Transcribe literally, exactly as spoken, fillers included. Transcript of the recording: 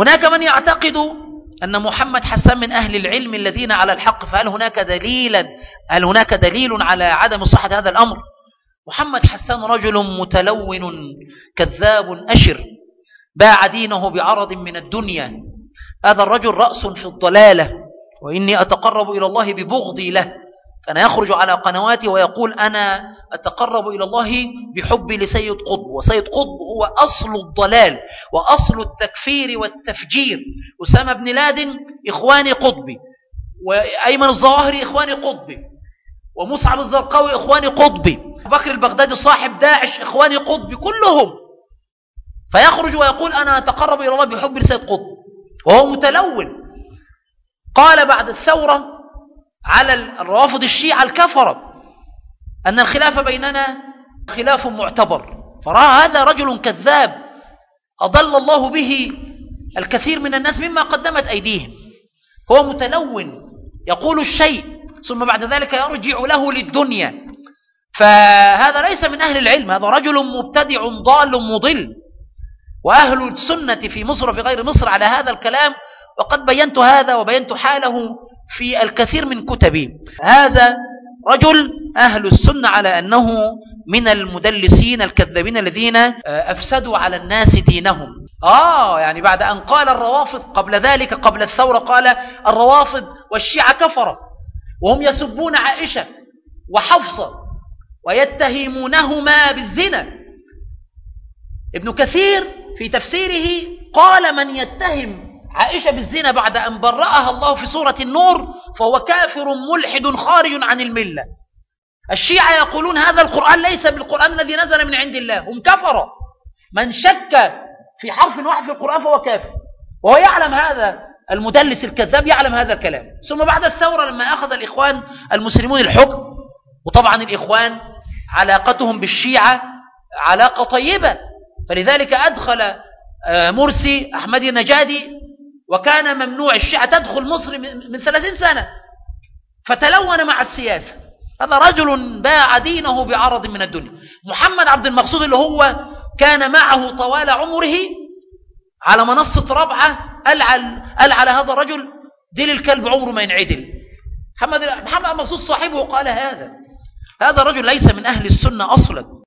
هناك من يعتقد أن محمد حسان من أهل العلم الذين على الحق، فهل هناك دليلا هل هناك دليل على عدم صحة هذا الأمر؟ محمد حسان رجل متلون كذاب أشر، باع دينه بعرض من الدنيا. هذا الرجل رأس في الضلالة، وإني أتقرب إلى الله ببغضي له. كان يخرج على قنواتي ويقول أنا أتقرب إلى الله بحبي لسيد قطب، وسيد قطب هو أصل الضلال وأصل التكفير والتفجير. أسامة بن لادن إخواني قطبي، وأيمن الظواهري إخواني قطبي، ومصعب الزرقاوي إخواني قطبي، بكر البغدادي صاحب داعش إخواني قطبي، كلهم. فيخرج ويقول أنا أتقرب إلى الله بحب لسيد قطب وهو متلون. قال بعد الثورة على الروافض الشيعة الكفرة أن الخلاف بيننا خلاف معتبر، فرأى هذا رجل كذاب أضل الله به الكثير من الناس مما قدمت أيديهم. هو متلون يقول الشيء ثم بعد ذلك يرجع له للدنيا، فهذا ليس من أهل العلم، هذا رجل مبتدع ضال مضل. وأهل السنة في مصر وفي غير مصر على هذا الكلام، وقد بينت هذا وبينت حاله في الكثير من كتبي. هذا رجل أهل السنة على أنه من المدلسين الكذابين الذين أفسدوا على الناس دينهم. آه يعني بعد أن قال الروافض قبل ذلك قبل الثورة، قال الروافض والشيعة كفرة وهم يسبون عائشة وحفصة ويتهمونهما بالزنا. ابن كثير في تفسيره قال من يتهم عائشة بالزنا بعد أن برأها الله في سورة النور فهو كافر ملحد خارج عن الملة. الشيعة يقولون هذا القرآن ليس بالقرآن الذي نزل من عند الله، هم كفروا. من شك في حرف واحد في القرآن فهو كافر، وهو يعلم هذا. المدلس الكذاب يعلم هذا الكلام. ثم بعد الثورة لما أخذ الإخوان المسلمون الحكم، وطبعا الإخوان علاقتهم بالشيعة علاقة طيبة، فلذلك أدخل مرسي أحمدي النجادي، وكان ممنوع الشيعة تدخل مصر من ثلاثين سنة، فتلون مع السياسة. هذا رجل باع دينه بعرض من الدنيا. محمد عبد المقصود اللي هو كان معه طوال عمره على منصة رابعة، قال على هذا الرجل ديل الكلب عمره ما ينعدل. محمد محمد عبد المقصود صاحبه قال هذا هذا الرجل ليس من أهل السنة أصلا.